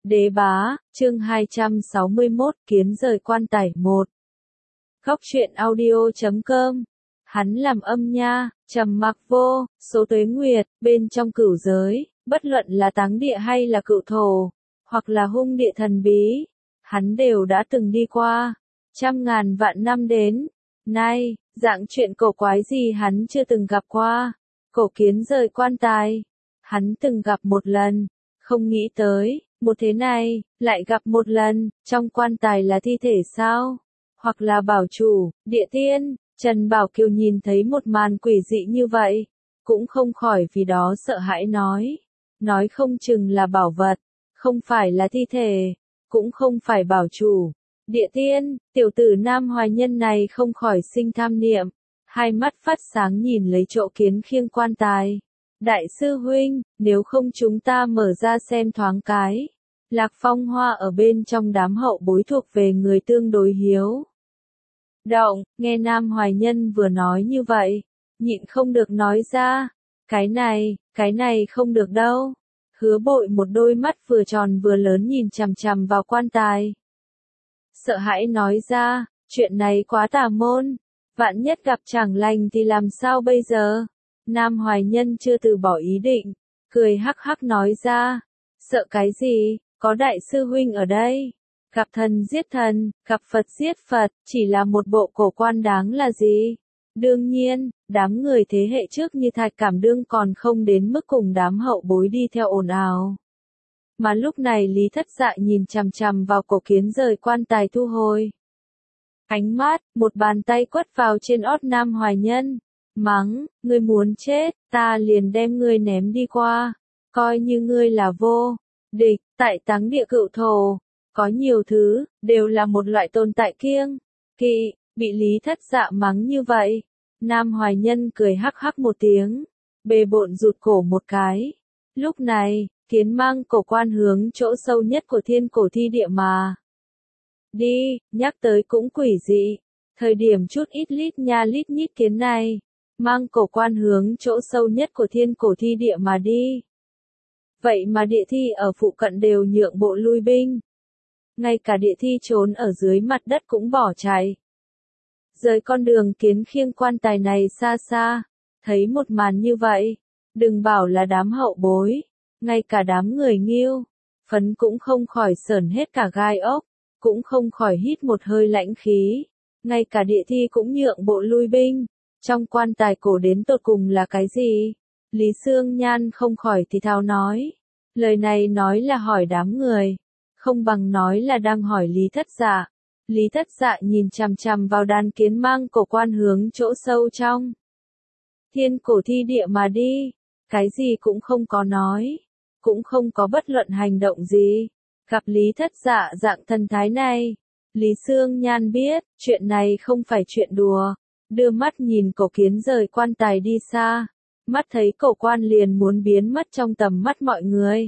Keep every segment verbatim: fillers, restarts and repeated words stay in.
Đế bá, chương hai trăm sáu mươi mốt, kiến rời quan tài một. Góc truyện audio chấm com. Hắn làm âm nha, trầm mặc vô số tuế nguyệt, bên trong cửu giới, bất luận là táng địa hay là cựu thổ, hoặc là hung địa thần bí, hắn đều đã từng đi qua, trăm ngàn vạn năm đến nay, dạng chuyện cổ quái gì hắn chưa từng gặp qua. Cổ kiến rời quan tài, hắn từng gặp một lần, không nghĩ tới, một thế này, lại gặp một lần, trong quan tài là thi thể sao? Hoặc là bảo chủ, địa tiên. Trần Bảo Kiều nhìn thấy một màn quỷ dị như vậy, cũng không khỏi vì đó sợ hãi nói. Nói không chừng là bảo vật, không phải là thi thể, cũng không phải bảo chủ. Địa tiên, tiểu tử nam hoài nhân này không khỏi sinh tham niệm, hai mắt phát sáng nhìn lấy chỗ kiến khiêng quan tài. Đại sư huynh, nếu không chúng ta mở ra xem thoáng cái. Lạc Phong Hoa ở bên trong đám hậu bối thuộc về người tương đối hiếu động, nghe Nam Hoài Nhân vừa nói như vậy, nhịn không được nói ra, cái này, cái này không được đâu. Hứa Bội một đôi mắt vừa tròn vừa lớn nhìn chằm chằm vào quan tài. Sợ hãi nói ra, chuyện này quá tà môn, vạn nhất gặp chẳng lành thì làm sao bây giờ? Nam Hoài Nhân chưa từ bỏ ý định, cười hắc hắc nói ra, sợ cái gì, có đại sư huynh ở đây. Gặp thần giết thần, gặp Phật giết Phật, chỉ là một bộ cổ quan đáng là gì? Đương nhiên, đám người thế hệ trước như Thạch Cảm Đương còn không đến mức cùng đám hậu bối đi theo ồn ào. Mà lúc này Lý Thất Dạ nhìn chằm chằm vào cổ kiến rời quan tài thu hồi. Ánh mắt, một bàn tay quất vào trên ót Nam Hoài Nhân. Mắng, ngươi muốn chết, ta liền đem ngươi ném đi qua. Coi như ngươi là vô địch, tại táng địa cựu thổ. Có nhiều thứ, đều là một loại tồn tại kiêng kỵ, bị Lý Thất Dạ mắng như vậy. Nam Hoài Nhân cười hắc hắc một tiếng, bề bộn rụt cổ một cái. Lúc này, kiến mang cổ quan hướng chỗ sâu nhất của thiên cổ thi địa mà đi, nhắc tới cũng quỷ dị. Thời điểm chút ít lít nha lít nhít kiến này, mang cổ quan hướng chỗ sâu nhất của thiên cổ thi địa mà đi. Vậy mà địa thi ở phụ cận đều nhượng bộ lui binh. Ngay cả địa thi trốn ở dưới mặt đất cũng bỏ chạy. Rời con đường kiến khiêng quan tài này xa xa, thấy một màn như vậy, đừng bảo là đám hậu bối, ngay cả đám người Nghiêu, Phấn cũng không khỏi sởn hết cả gai ốc, cũng không khỏi hít một hơi lãnh khí, ngay cả địa thi cũng nhượng bộ lui binh. Trong quan tài cổ đến tột cùng là cái gì? Lý Sương Nhan không khỏi thì thào nói, lời này nói là hỏi đám người, không bằng nói là đang hỏi Lý Thất Dạ. Lý Thất Dạ nhìn chằm chằm vào đàn kiến mang cổ quan hướng chỗ sâu trong thiên cổ thi địa mà đi, cái gì cũng không có nói, cũng không có bất luận hành động gì. Gặp Lý Thất Dạ dạng thần thái này, Lý Sương Nhan biết, chuyện này không phải chuyện đùa, đưa mắt nhìn cổ kiến rời quan tài đi xa, mắt thấy cổ quan liền muốn biến mất trong tầm mắt mọi người.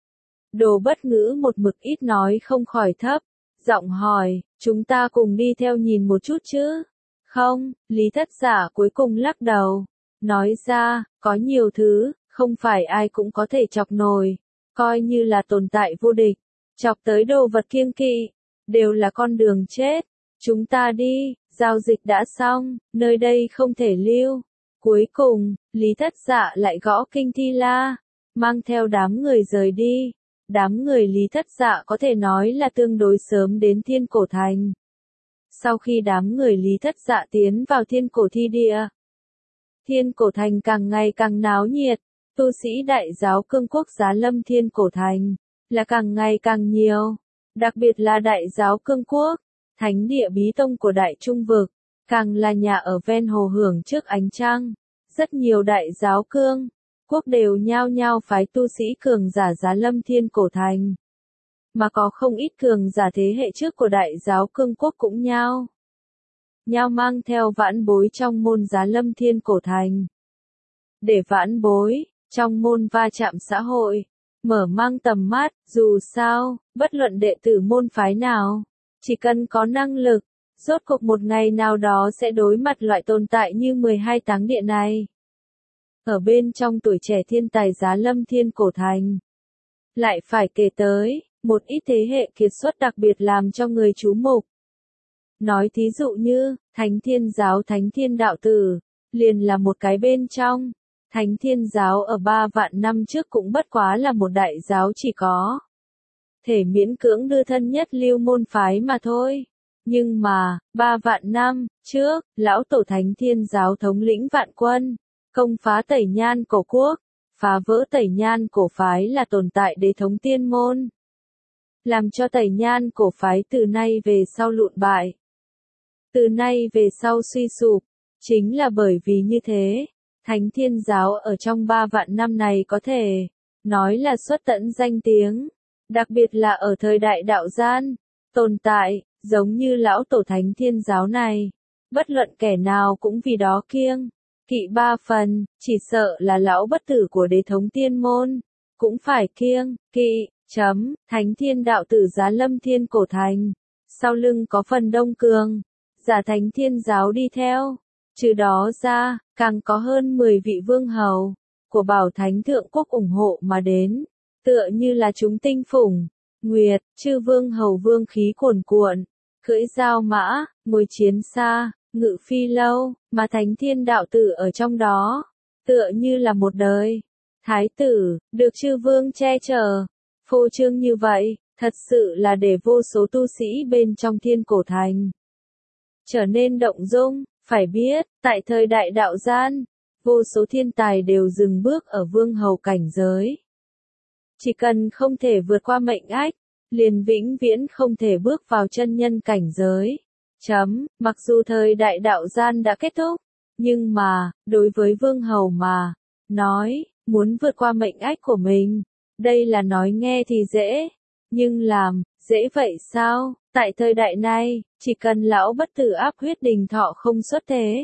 Đồ Bất Ngữ một mực ít nói không khỏi thấp giọng hỏi, chúng ta cùng đi theo nhìn một chút chứ? Không, Lý Thất Dạ cuối cùng lắc đầu, nói ra, có nhiều thứ, không phải ai cũng có thể chọc nổi, coi như là tồn tại vô địch, chọc tới đồ vật kiêng kỵ, đều là con đường chết. Chúng ta đi, giao dịch đã xong, nơi đây không thể lưu. Cuối cùng, Lý Thất Dạ lại gõ kinh thi la, mang theo đám người rời đi. Đám người Lý Thất Dạ có thể nói là tương đối sớm đến thiên cổ thành. Sau khi đám người Lý Thất Dạ tiến vào thiên cổ thi địa, thiên cổ thành càng ngày càng náo nhiệt, tu sĩ đại giáo cương quốc Giá Lâm thiên cổ thành, là càng ngày càng nhiều, đặc biệt là đại giáo cương quốc, thánh địa bí tông của đại trung vực, càng là nhà ở ven hồ hưởng trước ánh trăng, rất nhiều đại giáo cương quốc đều nhao nhao phái tu sĩ cường giả Giá Lâm thiên cổ thành. Mà có không ít cường giả thế hệ trước của đại giáo cương quốc cũng nhao. Nhao mang theo vãn bối trong môn Giá Lâm thiên cổ thành. Để vãn bối, trong môn va chạm xã hội, mở mang tầm mắt, dù sao, bất luận đệ tử môn phái nào, chỉ cần có năng lực, rốt cuộc một ngày nào đó sẽ đối mặt loại tồn tại như mười hai táng địa này. Ở bên trong tuổi trẻ thiên tài Giá Lâm thiên cổ thành, lại phải kể tới, một ít thế hệ kiệt xuất đặc biệt làm cho người chú mục. Nói thí dụ như, Thánh Thiên Giáo Thánh Thiên Đạo Tử, liền là một cái bên trong. Thánh Thiên Giáo ở ba vạn năm trước cũng bất quá là một đại giáo chỉ có thể miễn cưỡng đưa thân nhất lưu môn phái mà thôi. Nhưng mà, ba vạn năm trước, lão tổ Thánh Thiên Giáo thống lĩnh vạn quân, công phá Tẩy Nhan cổ quốc, phá vỡ Tẩy Nhan cổ phái là tồn tại đế thống tiên môn. Làm cho Tẩy Nhan cổ phái từ nay về sau lụn bại. Từ nay về sau suy sụp, chính là bởi vì như thế, Thánh Thiên Giáo ở trong ba vạn năm này có thể nói là xuất tận danh tiếng, đặc biệt là ở thời đại đạo gian, tồn tại, giống như lão tổ Thánh Thiên Giáo này, bất luận kẻ nào cũng vì đó kiêng, kỵ ba phần, chỉ sợ là lão bất tử của đế thống tiên môn, cũng phải kiêng, kỵ, chấm, Thánh Thiên Đạo Tử giá lâm thiên cổ thành, sau lưng có phần đông cường, giả Thánh Thiên Giáo đi theo. Trừ đó ra, càng có hơn mười vị vương hầu của Bảo Thánh Thượng Quốc ủng hộ mà đến, tựa như là chúng tinh phủng, nguyệt, chư vương hầu vương khí cuồn cuộn, cưỡi dao mã, ngồi chiến xa, ngự phi lâu, mà Thánh Thiên Đạo Tử ở trong đó, tựa như là một đời thái tử, được chư vương che chở, phô trương như vậy, thật sự là để vô số tu sĩ bên trong thiên cổ thành trở nên động dung. Phải biết, tại thời đại đạo gian, vô số thiên tài đều dừng bước ở vương hầu cảnh giới. Chỉ cần không thể vượt qua mệnh ách, liền vĩnh viễn không thể bước vào chân nhân cảnh giới. Chấm, mặc dù thời đại đạo gian đã kết thúc, nhưng mà, đối với vương hầu mà, nói, muốn vượt qua mệnh ách của mình, đây là nói nghe thì dễ, nhưng làm, dễ vậy sao? Tại thời đại này, chỉ cần lão bất tử áp huyết đình thọ không xuất thế,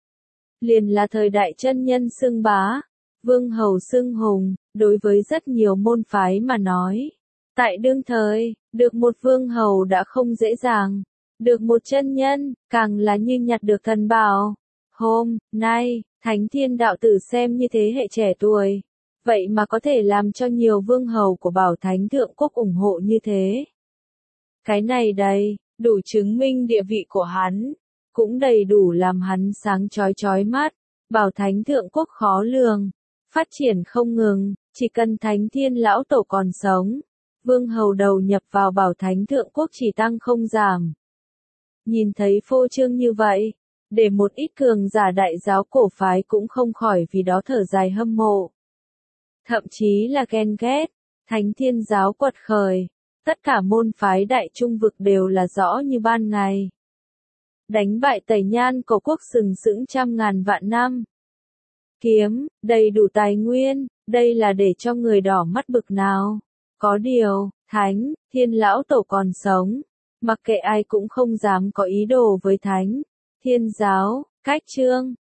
liền là thời đại chân nhân xưng bá, vương hầu xưng hùng, đối với rất nhiều môn phái mà nói. Tại đương thời, được một vương hầu đã không dễ dàng, được một chân nhân, càng là như nhặt được thần bảo. Hôm nay, Thánh Thiên Đạo Tử xem như thế hệ trẻ tuổi, vậy mà có thể làm cho nhiều vương hầu của Bảo Thánh Thượng Quốc ủng hộ như thế. Cái này đầy, đủ chứng minh địa vị của hắn, cũng đầy đủ làm hắn sáng chói chói mắt. Bảo Thánh Thượng Quốc khó lường, phát triển không ngừng, chỉ cần Thánh Thiên Lão Tổ còn sống, vương hầu đầu nhập vào Bảo Thánh Thượng Quốc chỉ tăng không giảm. Nhìn thấy phô trương như vậy, để một ít cường giả đại giáo cổ phái cũng không khỏi vì đó thở dài hâm mộ. Thậm chí là ghen ghét, Thánh Thiên Giáo quật khởi. Tất cả môn phái đại trung vực đều là rõ như ban ngày. Đánh bại Tẩy Nhan cổ quốc sừng sững trăm ngàn vạn năm. Kiếm, đầy đủ tài nguyên, đây là để cho người đỏ mắt bực nào. Có điều, Thánh Thiên Lão Tổ còn sống, mặc kệ ai cũng không dám có ý đồ với Thánh Thiên Giáo, cách trương,